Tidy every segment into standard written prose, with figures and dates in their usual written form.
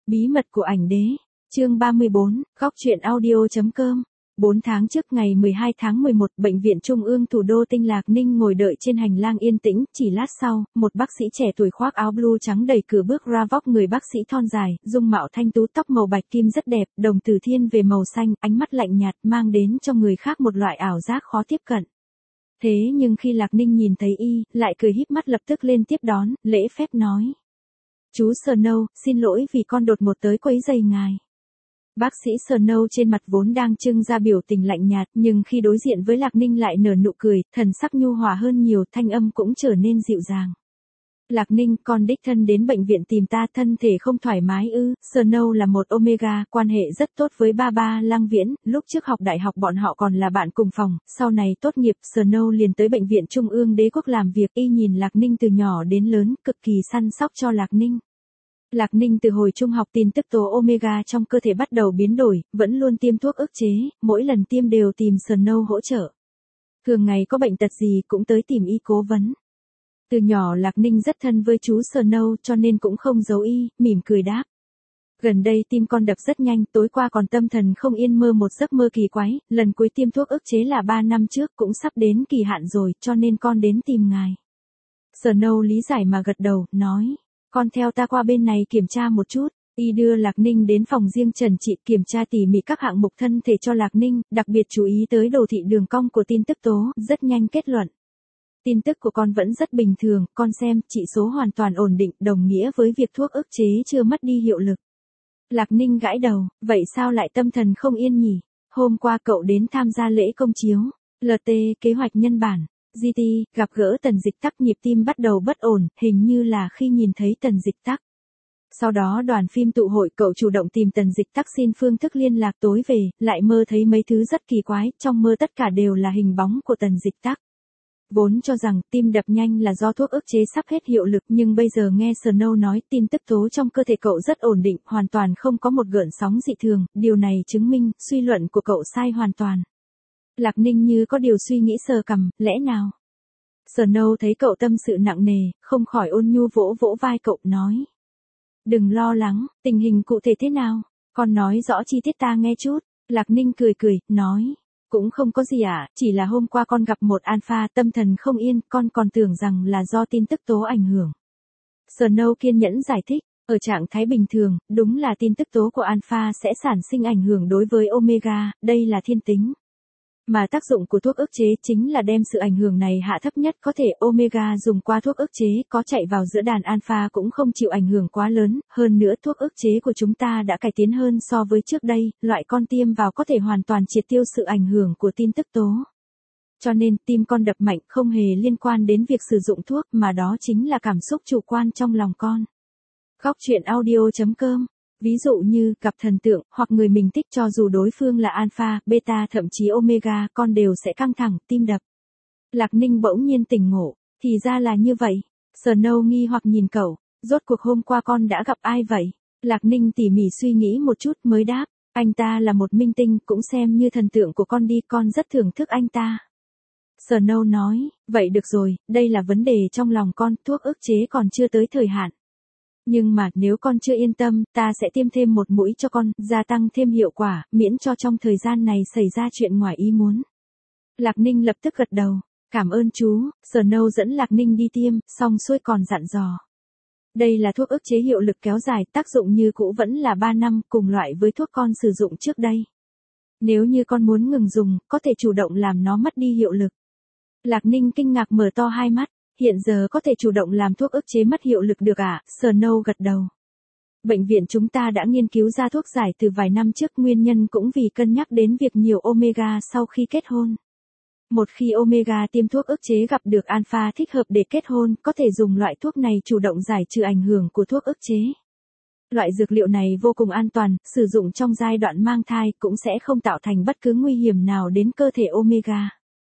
Bí mật của ảnh đế. Chương 34, góc truyện audio.com. 4 tháng trước ngày 12 tháng 11, Bệnh viện Trung ương thủ đô Tinh Lạc Ninh ngồi đợi trên hành lang yên tĩnh, chỉ lát sau, một bác sĩ trẻ tuổi khoác áo blue trắng đẩy cửa bước ra, vóc người bác sĩ thon dài, dung mạo thanh tú, tóc màu bạch kim rất đẹp, đồng tử thiên về màu xanh, ánh mắt lạnh nhạt mang đến cho người khác một loại ảo giác khó tiếp cận. Thế nhưng khi Lạc Ninh nhìn thấy y, lại cười híp mắt lập tức lên tiếp đón, lễ phép nói: "Chú Snow, xin lỗi vì con đột ngột tới quấy rầy ngài." Bác sĩ Snow trên mặt vốn đang trưng ra biểu tình lạnh nhạt, nhưng khi đối diện với Lạc Ninh lại nở nụ cười, thần sắc nhu hòa hơn nhiều, thanh âm cũng trở nên dịu dàng. "Lạc Ninh, con đích thân đến bệnh viện tìm ta, thân thể không thoải mái ư?" Snow là một Omega, quan hệ rất tốt với ba ba Lăng Viễn, lúc trước học đại học bọn họ còn là bạn cùng phòng, sau này tốt nghiệp, Snow liền tới bệnh viện Trung ương Đế quốc làm việc, y nhìn Lạc Ninh từ nhỏ đến lớn, cực kỳ săn sóc cho Lạc Ninh. Lạc Ninh từ hồi trung học tin tức tố Omega trong cơ thể bắt đầu biến đổi, vẫn luôn tiêm thuốc ức chế, mỗi lần tiêm đều tìm Snow hỗ trợ. Thường ngày có bệnh tật gì cũng tới tìm y cố vấn. Từ nhỏ Lạc Ninh rất thân với chú Snow cho nên cũng không giấu y, mỉm cười đáp: "Gần đây tim con đập rất nhanh, tối qua còn tâm thần không yên mơ một giấc mơ kỳ quái, lần cuối tiêm thuốc ức chế là 3 năm trước, cũng sắp đến kỳ hạn rồi, cho nên con đến tìm ngài." Snow lý giải mà gật đầu, nói: "Con theo ta qua bên này kiểm tra một chút." Y đưa Lạc Ninh đến phòng riêng trần trị, kiểm tra tỉ mỉ các hạng mục thân thể cho Lạc Ninh, đặc biệt chú ý tới đồ thị đường cong của tin tức tố, rất nhanh kết luận: "Tin tức của con vẫn rất bình thường, con xem, chỉ số hoàn toàn ổn định, đồng nghĩa với việc thuốc ức chế chưa mất đi hiệu lực." Lạc Ninh gãi đầu: "Vậy sao lại tâm thần không yên nhỉ? Hôm qua cậu đến tham gia lễ công chiếu, LT, kế hoạch nhân bản, GT, gặp gỡ Tần Dịch Tắc, nhịp tim bắt đầu bất ổn, hình như là khi nhìn thấy Tần Dịch Tắc. Sau đó đoàn phim tụ hội, cậu chủ động tìm Tần Dịch Tắc xin phương thức liên lạc, tối về, lại mơ thấy mấy thứ rất kỳ quái, trong mơ tất cả đều là hình bóng của Tần Dịch Tắc. Vốn cho rằng tim đập nhanh là do thuốc ức chế sắp hết hiệu lực, nhưng bây giờ nghe Snow nói tin tức tố trong cơ thể cậu rất ổn định, hoàn toàn không có một gợn sóng dị thường, điều này chứng minh suy luận của cậu sai hoàn toàn." Lạc Ninh như có điều suy nghĩ sờ cằm: "Lẽ nào?" Snow thấy cậu tâm sự nặng nề, không khỏi ôn nhu vỗ vỗ vai cậu, nói: "Đừng lo lắng, tình hình cụ thể thế nào? Con nói rõ chi tiết ta nghe chút." Lạc Ninh cười cười, nói: "Cũng không có gì ạ, chỉ là hôm qua con gặp một alpha, tâm thần không yên, con còn tưởng rằng là do tin tức tố ảnh hưởng." Snow kiên nhẫn giải thích: "Ở trạng thái bình thường, đúng là tin tức tố của alpha sẽ sản sinh ảnh hưởng đối với omega, đây là thiên tính. Mà tác dụng của thuốc ức chế chính là đem sự ảnh hưởng này hạ thấp nhất có thể, omega dùng qua thuốc ức chế, có chạy vào giữa đàn alpha cũng không chịu ảnh hưởng quá lớn, hơn nữa thuốc ức chế của chúng ta đã cải tiến hơn so với trước đây, loại con tiêm vào có thể hoàn toàn triệt tiêu sự ảnh hưởng của tin tức tố. Cho nên, tim con đập mạnh không hề liên quan đến việc sử dụng thuốc, mà đó chính là cảm xúc chủ quan trong lòng con." Góc truyện audio.com. Ví dụ như, gặp thần tượng, hoặc người mình thích, cho dù đối phương là alpha, beta, thậm chí omega, con đều sẽ căng thẳng, tim đập. Lạc Ninh bỗng nhiên tỉnh ngộ: "Thì ra là như vậy." Snow nghi hoặc nhìn cậu: "Rốt cuộc hôm qua con đã gặp ai vậy?" Lạc Ninh tỉ mỉ suy nghĩ một chút mới đáp: "Anh ta là một minh tinh, cũng xem như thần tượng của con đi, con rất thưởng thức anh ta." Snow nói: "Vậy được rồi, đây là vấn đề trong lòng con, thuốc ức chế còn chưa tới thời hạn. Nhưng mà nếu con chưa yên tâm, ta sẽ tiêm thêm một mũi cho con, gia tăng thêm hiệu quả, miễn cho trong thời gian này xảy ra chuyện ngoài ý muốn." Lạc Ninh lập tức gật đầu: "Cảm ơn chú." Snow dẫn Lạc Ninh đi tiêm, xong xuôi còn dặn dò: "Đây là thuốc ức chế hiệu lực kéo dài, tác dụng như cũ vẫn là 3 năm, cùng loại với thuốc con sử dụng trước đây. Nếu như con muốn ngừng dùng, có thể chủ động làm nó mất đi hiệu lực." Lạc Ninh kinh ngạc mở to hai mắt: "Hiện giờ có thể chủ động làm thuốc ức chế mất hiệu lực được à?" Snow gật đầu: "Bệnh viện chúng ta đã nghiên cứu ra thuốc giải từ vài năm trước, nguyên nhân cũng vì cân nhắc đến việc nhiều omega sau khi kết hôn. Một khi omega tiêm thuốc ức chế gặp được alpha thích hợp để kết hôn, có thể dùng loại thuốc này chủ động giải trừ ảnh hưởng của thuốc ức chế. Loại dược liệu này vô cùng an toàn, sử dụng trong giai đoạn mang thai cũng sẽ không tạo thành bất cứ nguy hiểm nào đến cơ thể omega."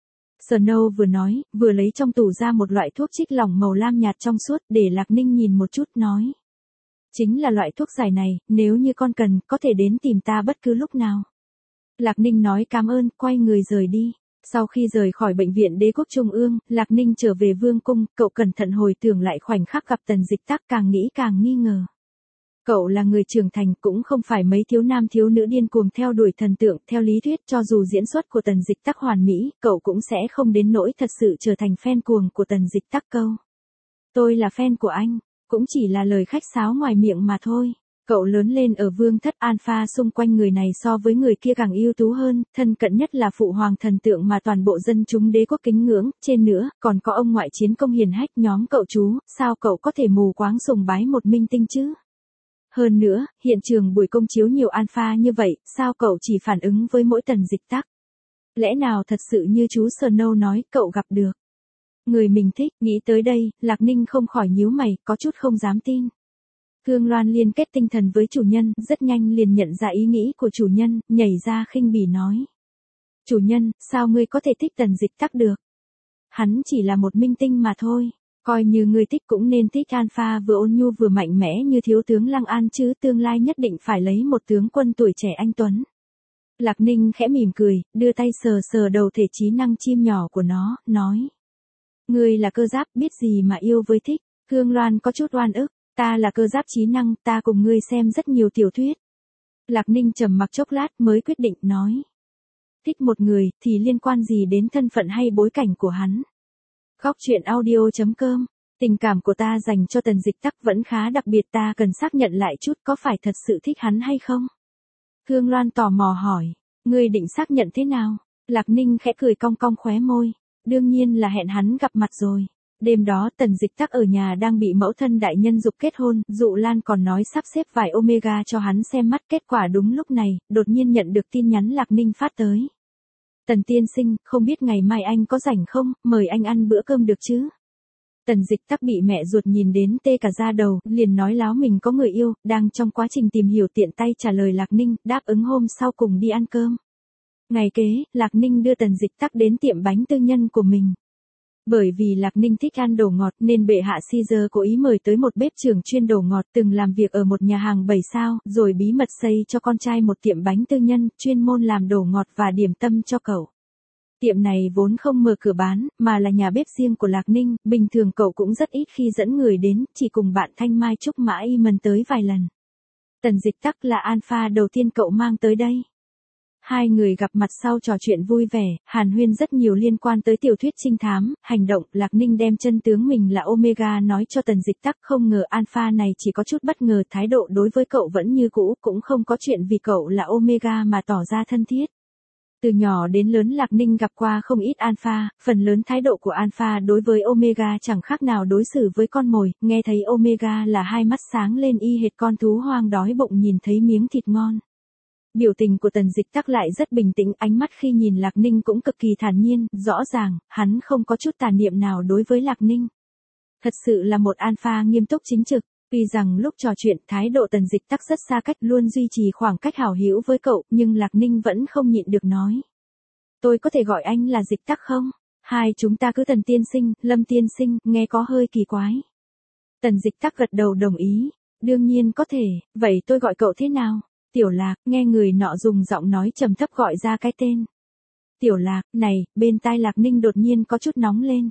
Snow vừa nói, vừa lấy trong tủ ra một loại thuốc trích lỏng màu lam nhạt trong suốt, để Lạc Ninh nhìn một chút, nói: "Chính là loại thuốc giải này, nếu như con cần, có thể đến tìm ta bất cứ lúc nào." Lạc Ninh nói cảm ơn, quay người rời đi. Sau khi rời khỏi bệnh viện Đế quốc Trung ương, Lạc Ninh trở về vương cung, cậu cẩn thận hồi tưởng lại khoảnh khắc gặp Tần Dịch Tắc, càng nghĩ càng nghi ngờ. Cậu là người trưởng thành, cũng không phải mấy thiếu nam thiếu nữ điên cuồng theo đuổi thần tượng. Theo lý thuyết, cho dù diễn xuất của Tần Dịch Tắc hoàn mỹ, cậu cũng sẽ không đến nỗi thật sự trở thành fan cuồng của Tần Dịch Tắc câu. Tôi là fan của anh, cũng chỉ là lời khách sáo ngoài miệng mà thôi. Cậu lớn lên ở vương thất, alpha xung quanh người này so với người kia càng ưu tú hơn, thân cận nhất là phụ hoàng thần tượng mà toàn bộ dân chúng đế quốc kính ngưỡng, trên nữa, còn có ông ngoại chiến công hiền hách nhóm cậu chú, sao cậu có thể mù quáng sùng bái một minh tinh chứ? Hơn nữa, hiện trường buổi công chiếu nhiều alpha như vậy, sao cậu chỉ phản ứng với mỗi Tần Dịch Tắc? Lẽ nào thật sự như chú Snow nói, cậu gặp được người mình thích? Nghĩ tới đây, Lạc Ninh không khỏi nhíu mày, có chút không dám tin. Thương Loan liên kết tinh thần với chủ nhân, rất nhanh liền nhận ra ý nghĩ của chủ nhân, nhảy ra khinh bỉ nói. Chủ nhân, sao ngươi có thể thích Tần Dịch Tắc được? Hắn chỉ là một minh tinh mà thôi. Coi như ngươi thích cũng nên thích alpha vừa ôn nhu vừa mạnh mẽ như thiếu tướng Lăng An chứ, tương lai nhất định phải lấy một tướng quân tuổi trẻ anh tuấn. Lạc Ninh khẽ mỉm cười, đưa tay sờ sờ đầu thể trí năng chim nhỏ của nó, nói. Ngươi là cơ giáp, biết gì mà yêu với thích. Thương Loan có chút oan ức. Ta là cơ giáp trí năng, ta cùng ngươi xem rất nhiều tiểu thuyết. Lạc Ninh trầm mặc chốc lát mới quyết định nói. Thích một người, thì liên quan gì đến thân phận hay bối cảnh của hắn? Góc truyện audio.com. Tình cảm của ta dành cho Tần Dịch Tắc vẫn khá đặc biệt, ta cần xác nhận lại chút có phải thật sự thích hắn hay không? Thương Loan tò mò hỏi. Ngươi định xác nhận thế nào? Lạc Ninh khẽ cười cong cong khóe môi. Đương nhiên là hẹn hắn gặp mặt rồi. Đêm đó Tần Dịch Tắc ở nhà đang bị mẫu thân đại nhân giục kết hôn, Dụ Lan còn nói sắp xếp vài Omega cho hắn xem mắt, kết quả đúng lúc này, đột nhiên nhận được tin nhắn Lạc Ninh phát tới. Tần tiên sinh, không biết ngày mai anh có rảnh không, mời anh ăn bữa cơm được chứ? Tần Dịch Tắc bị mẹ ruột nhìn đến tê cả da đầu, liền nói láo mình có người yêu, đang trong quá trình tìm hiểu tiện tay trả lời Lạc Ninh, đáp ứng hôm sau cùng đi ăn cơm. Ngày kế, Lạc Ninh đưa Tần Dịch Tắc đến tiệm bánh tư nhân của mình. Bởi vì Lạc Ninh thích ăn đồ ngọt nên bệ hạ Caesar cố ý mời tới một bếp trưởng chuyên đồ ngọt từng làm việc ở một nhà hàng 7 sao, rồi bí mật xây cho con trai một tiệm bánh tư nhân, chuyên môn làm đồ ngọt và điểm tâm cho cậu. Tiệm này vốn không mở cửa bán, mà là nhà bếp riêng của Lạc Ninh, bình thường cậu cũng rất ít khi dẫn người đến, chỉ cùng bạn Thanh Mai Trúc Mã Y Mân tới vài lần. Tần Dịch Tắc là alpha đầu tiên cậu mang tới đây. Hai người gặp mặt sau trò chuyện vui vẻ, hàn huyên rất nhiều liên quan tới tiểu thuyết trinh thám, hành động. Lạc Ninh đem chân tướng mình là Omega nói cho Tần Dịch Tắc, không ngờ alpha này chỉ có chút bất ngờ, thái độ đối với cậu vẫn như cũ, cũng không có chuyện vì cậu là Omega mà tỏ ra thân thiết. Từ nhỏ đến lớn Lạc Ninh gặp qua không ít alpha, phần lớn thái độ của alpha đối với Omega chẳng khác nào đối xử với con mồi, nghe thấy Omega là hai mắt sáng lên y hệt con thú hoang đói bụng nhìn thấy miếng thịt ngon. Biểu tình của Tần Dịch Tắc lại rất bình tĩnh, ánh mắt khi nhìn Lạc Ninh cũng cực kỳ thản nhiên, rõ ràng, hắn không có chút tà niệm nào đối với Lạc Ninh. Thật sự là một alpha nghiêm túc chính trực, tuy rằng lúc trò chuyện thái độ Tần Dịch Tắc rất xa cách, luôn duy trì khoảng cách hảo hữu với cậu, nhưng Lạc Ninh vẫn không nhịn được nói. Tôi có thể gọi anh là Dịch Tắc không? Hai chúng ta cứ Tần tiên sinh, Lâm tiên sinh, nghe có hơi kỳ quái. Tần Dịch Tắc gật đầu đồng ý, đương nhiên có thể, vậy tôi gọi cậu thế nào? Tiểu Lạc, nghe người nọ dùng giọng nói trầm thấp gọi ra cái tên. Tiểu Lạc, này, bên tai Lạc Ninh đột nhiên có chút nóng lên.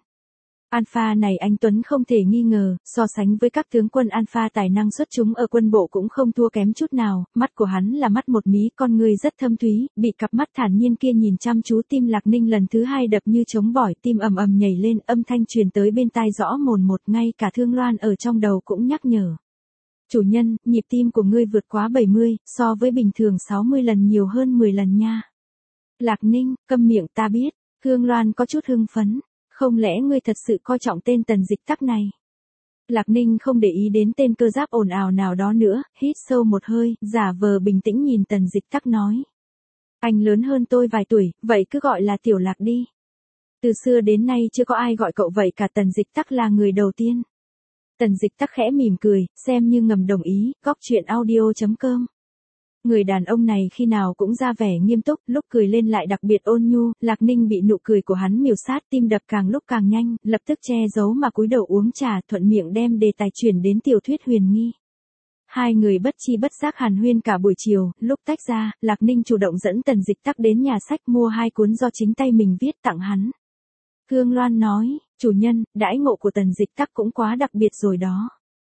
Alpha này anh Tuấn không thể nghi ngờ, so sánh với các tướng quân alpha tài năng xuất chúng ở quân bộ cũng không thua kém chút nào, mắt của hắn là mắt một mí, con người rất thâm thúy, bị cặp mắt thản nhiên kia nhìn chăm chú, tim Lạc Ninh lần thứ hai đập như trống bỏi, tim ầm ầm nhảy lên, âm thanh truyền tới bên tai rõ mồn một, ngay cả Thương Loan ở trong đầu cũng nhắc nhở. Chủ nhân, nhịp tim của ngươi vượt quá 70, so với bình thường 60 lần nhiều hơn 10 lần nha. Lạc Ninh, câm miệng, ta biết. Thương Loan có chút hưng phấn. Không lẽ ngươi thật sự coi trọng tên Tần Dịch Tắc này? Lạc Ninh không để ý đến tên cơ giáp ồn ào nào đó nữa, hít sâu một hơi, giả vờ bình tĩnh nhìn Tần Dịch Tắc nói. Anh lớn hơn tôi vài tuổi, vậy cứ gọi là Tiểu Lạc đi. Từ xưa đến nay chưa có ai gọi cậu vậy cả, Tần Dịch Tắc là người đầu tiên. Tần Dịch Tắc khẽ mỉm cười, xem như ngầm đồng ý, góc truyện audio.com. Người đàn ông này khi nào cũng ra vẻ nghiêm túc, lúc cười lên lại đặc biệt ôn nhu, Lạc Ninh bị nụ cười của hắn miểu sát, tim đập càng lúc càng nhanh, lập tức che giấu mà cúi đầu uống trà, thuận miệng đem đề tài chuyển đến tiểu thuyết huyền nghi. Hai người bất chi bất giác hàn huyên cả buổi chiều, lúc tách ra, Lạc Ninh chủ động dẫn Tần Dịch Tắc đến nhà sách mua 2 cuốn do chính tay mình viết tặng hắn. Thương Loan nói, chủ nhân, đãi ngộ của Tần Dịch Tắc cũng quá đặc biệt rồi đó.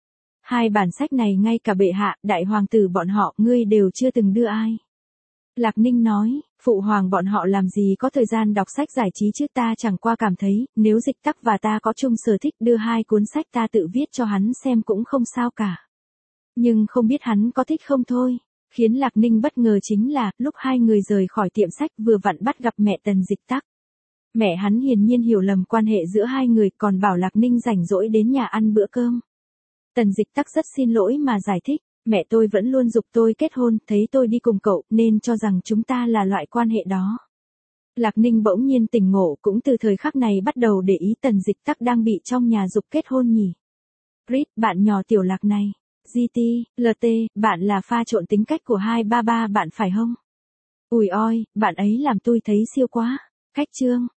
Hai bản sách này ngay cả bệ hạ, đại hoàng tử bọn họ, ngươi đều chưa từng đưa ai. Lạc Ninh nói, phụ hoàng bọn họ làm gì có thời gian đọc sách giải trí chứ, ta chẳng qua cảm thấy, nếu Dịch Tắc và ta có chung sở thích đưa hai cuốn sách ta tự viết cho hắn xem cũng không sao cả. Nhưng không biết hắn có thích không thôi. Khiến Lạc Ninh bất ngờ chính là, lúc hai người rời khỏi tiệm sách vừa vặn bắt gặp mẹ Tần Dịch Tắc. Mẹ hắn hiển nhiên hiểu lầm quan hệ giữa hai người, còn bảo Lạc Ninh rảnh rỗi đến nhà ăn bữa cơm. Tần Dịch Tắc rất xin lỗi mà giải thích, mẹ tôi vẫn luôn giục tôi kết hôn, thấy tôi đi cùng cậu, nên cho rằng chúng ta là loại quan hệ đó. Lạc Ninh bỗng nhiên tỉnh ngộ, cũng từ thời khắc này bắt đầu để ý Tần Dịch Tắc đang bị trong nhà giục kết hôn nhỉ. Rít, bạn nhỏ tiểu Lạc này. GT, LT, bạn là pha trộn tính cách của 233 bạn phải không? Ui oi, bạn ấy làm tôi thấy siêu quá. Khách trương.